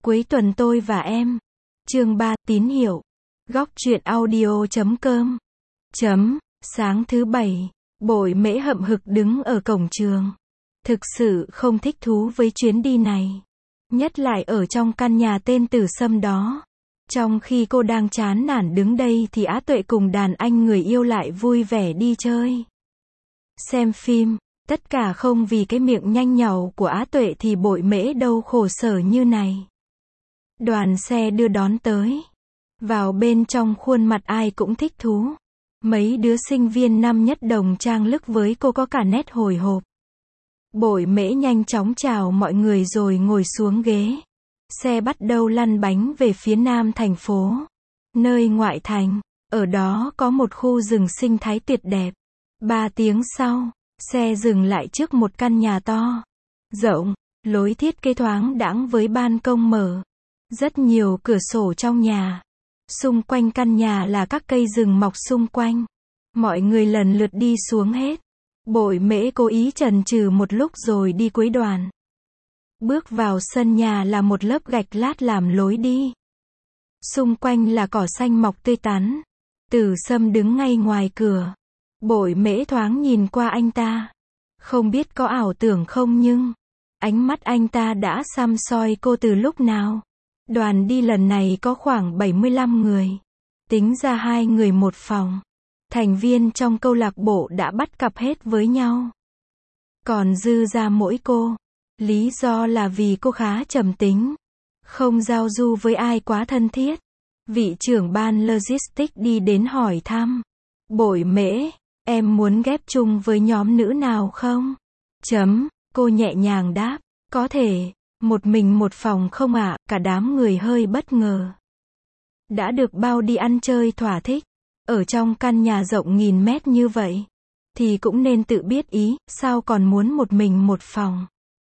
Cuối tuần tôi và em. Chương 3, tín hiệu. Góc truyện audio.com. Sáng thứ Bảy, Bội Mễ hậm hực đứng ở cổng trường. Thực sự không thích thú với chuyến đi này. Nhất lại ở trong căn nhà tên Tử Sâm đó. Trong khi cô đang chán nản đứng đây thì Á Tuệ cùng đàn anh người yêu lại vui vẻ đi chơi. Xem phim, tất cả không vì cái miệng nhanh nhảu của Á Tuệ thì Bội Mễ đâu khổ sở như này. Đoàn xe đưa đón tới. Vào bên trong khuôn mặt ai cũng thích thú. Mấy đứa sinh viên năm nhất đồng trang lức với cô có cả nét hồi hộp. Bội Mễ nhanh chóng chào mọi người rồi ngồi xuống ghế. Xe bắt đầu lăn bánh về phía nam thành phố. Nơi ngoại thành, ở đó có một khu rừng sinh thái tuyệt đẹp. 3 tiếng sau, xe dừng lại trước một căn nhà to, rộng, lối thiết kế thoáng đãng với ban công mở. Rất nhiều cửa sổ trong nhà. Xung quanh căn nhà là các cây rừng mọc xung quanh. Mọi người lần lượt đi xuống hết. Bội Mễ cố ý chần chừ một lúc rồi đi cuối đoàn. Bước vào sân nhà là một lớp gạch lát làm lối đi. Xung quanh là cỏ xanh mọc tươi tắn. Tử Sâm đứng ngay ngoài cửa. Bội Mễ thoáng nhìn qua anh ta. Không biết có ảo tưởng không nhưng ánh mắt anh ta đã săm soi cô từ lúc nào. Đoàn đi lần này có khoảng 75 người. Tính ra 2 người một phòng. Thành viên trong câu lạc bộ đã bắt cặp hết với nhau. Còn dư ra mỗi cô. Lý do là vì cô khá trầm tính. Không giao du với ai quá thân thiết. Vị trưởng ban logistics đi đến hỏi thăm. Bội Mễ, em muốn ghép chung với nhóm nữ nào không? Cô nhẹ nhàng đáp. Có thể. Một mình một phòng không ạ? Cả đám người hơi bất ngờ. Đã được bao đi ăn chơi thỏa thích. Ở trong căn nhà rộng 1000 mét như vậy. Thì cũng nên tự biết ý, sao còn muốn một mình một phòng.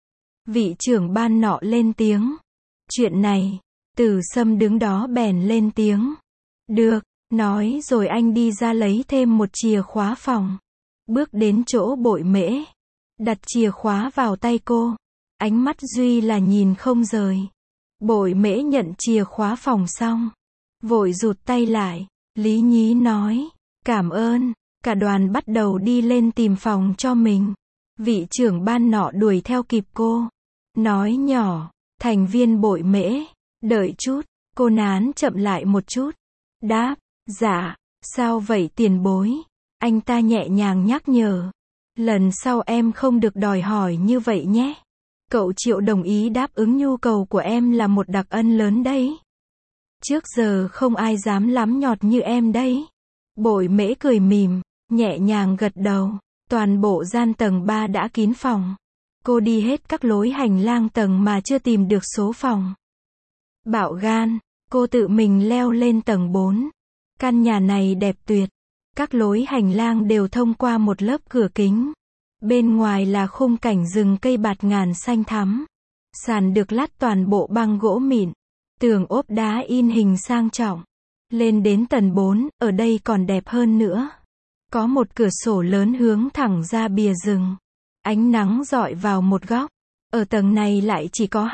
Vị trưởng ban nọ lên tiếng. Chuyện này, Tử Sâm đứng đó bèn lên tiếng. Được, nói rồi anh đi ra lấy thêm một chìa khóa phòng. Bước đến chỗ Bội Mễ. Đặt chìa khóa vào tay cô. Ánh mắt duy là nhìn không rời. Bội Mễ nhận chìa khóa phòng xong. Vội rụt tay lại. Lý nhí nói. Cảm ơn. Cả đoàn bắt đầu đi lên tìm phòng cho mình. Vị trưởng ban nọ đuổi theo kịp cô. Nói nhỏ. Thành viên Bội Mễ. Đợi chút. Cô nán chậm lại một chút. Đáp. Dạ. Sao vậy tiền bối? Anh ta nhẹ nhàng nhắc nhở. Lần sau em không được đòi hỏi như vậy nhé. Cậu Triệu đồng ý đáp ứng nhu cầu của em là một đặc ân lớn đấy. Trước giờ không ai dám lắm nhọt như em đấy. Bội Mễ cười mỉm, nhẹ nhàng gật đầu. Toàn bộ gian tầng 3 đã kín phòng. Cô đi hết các lối hành lang tầng mà chưa tìm được số phòng. Bạo gan, cô tự mình leo lên tầng 4. Căn nhà này đẹp tuyệt. Các lối hành lang đều thông qua một lớp cửa kính. Bên ngoài là khung cảnh rừng cây bạt ngàn xanh thắm. Sàn được lát toàn bộ bằng gỗ mịn. Tường ốp đá in hình sang trọng. Lên đến tầng 4, ở đây còn đẹp hơn nữa. Có một cửa sổ lớn hướng thẳng ra bìa rừng. Ánh nắng rọi vào một góc. Ở tầng này lại chỉ có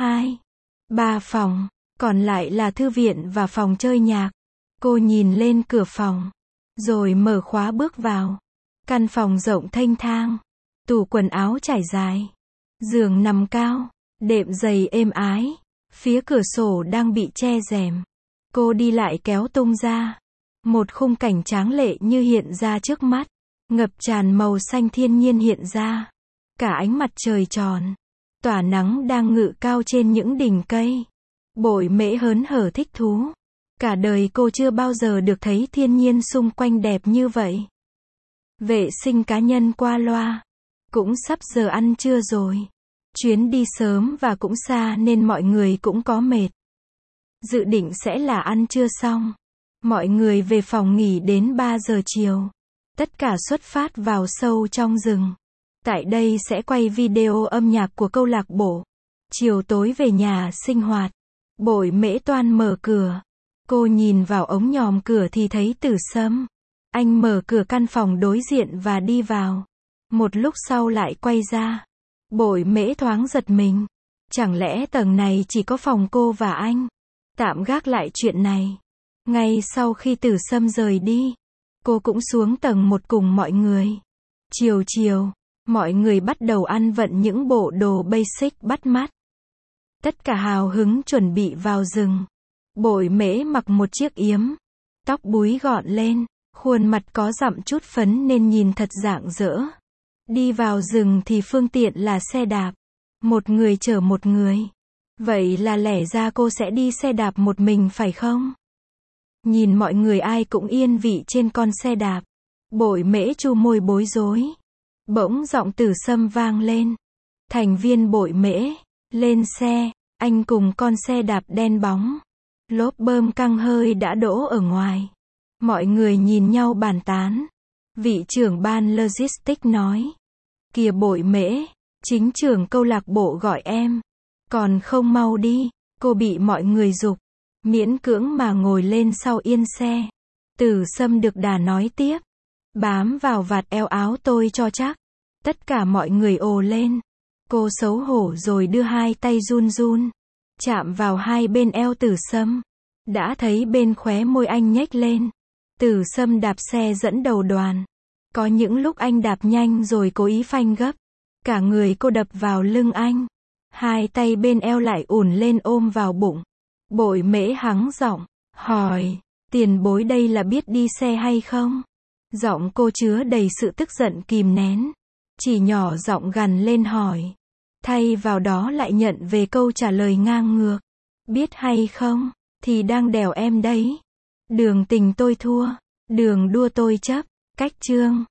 3 phòng. Còn lại là thư viện và phòng chơi nhạc. Cô nhìn lên cửa phòng. Rồi mở khóa bước vào. Căn phòng rộng thênh thang. Tủ quần áo trải dài. Giường nằm cao. Đệm giày êm ái. Phía cửa sổ đang bị che rèm. Cô đi lại kéo tung ra. Một khung cảnh tráng lệ như hiện ra trước mắt. Ngập tràn màu xanh thiên nhiên hiện ra. Cả ánh mặt trời tròn. Tỏa nắng đang ngự cao trên những đỉnh cây. Bội Mễ hớn hở thích thú. Cả đời cô chưa bao giờ được thấy thiên nhiên xung quanh đẹp như vậy. Vệ sinh cá nhân qua loa. Cũng sắp giờ ăn trưa rồi. Chuyến đi sớm và cũng xa nên mọi người cũng có mệt. Dự định sẽ là ăn trưa xong. Mọi người về phòng nghỉ đến 3 giờ chiều. Tất cả xuất phát vào sâu trong rừng. Tại đây sẽ quay video âm nhạc của câu lạc bộ. Chiều tối về nhà sinh hoạt. Bội Mễ toan mở cửa. Cô nhìn vào ống nhòm cửa thì thấy Tử Sâm. Anh mở cửa căn phòng đối diện và đi vào. Một lúc sau lại quay ra. Bội Mễ thoáng giật mình. Chẳng lẽ tầng này chỉ có phòng cô và anh? Tạm gác lại chuyện này. Ngay sau khi Tử Sâm rời đi, cô cũng xuống tầng 1 cùng mọi người. Chiều chiều, mọi người bắt đầu ăn vận những bộ đồ basic bắt mắt. Tất cả hào hứng chuẩn bị vào rừng. Bội Mễ mặc một chiếc yếm, tóc búi gọn lên, khuôn mặt có dặm chút phấn nên nhìn thật rạng rỡ. Đi vào rừng thì phương tiện là xe đạp, một người chở một người. Vậy là lẽ ra cô sẽ đi xe đạp một mình phải không? Nhìn mọi người ai cũng yên vị trên con xe đạp. Bội Mễ chu môi bối rối. Bỗng giọng Tử Sâm vang lên. Thành viên Bội Mễ, lên xe, anh cùng con xe đạp đen bóng. Lốp bơm căng hơi đã đỗ ở ngoài. Mọi người nhìn nhau bàn tán. Vị trưởng ban logistics nói. Kìa Bội Mễ, chính trưởng câu lạc bộ gọi em. Còn không mau đi, cô bị mọi người giục. Miễn cưỡng mà ngồi lên sau yên xe. Tử Sâm được đà nói tiếp. Bám vào vạt eo áo tôi cho chắc. Tất cả mọi người ồ lên. Cô xấu hổ rồi đưa hai tay run run. Chạm vào hai bên eo Tử Sâm. Đã thấy bên khóe môi anh nhếch lên. Tử Sâm đạp xe dẫn đầu đoàn. Có những lúc anh đạp nhanh rồi cố ý phanh gấp. Cả người cô đập vào lưng anh. Hai tay bên eo lại ủn lên ôm vào bụng. Bội Mễ hắng giọng, hỏi, tiền bối đây là biết đi xe hay không? Giọng cô chứa đầy sự tức giận kìm nén. Chỉ nhỏ giọng gằn lên hỏi. Thay vào đó lại nhận về câu trả lời ngang ngược. Biết hay không, thì đang đèo em đấy. Đường tình tôi thua, đường đua tôi chấp. Cách chương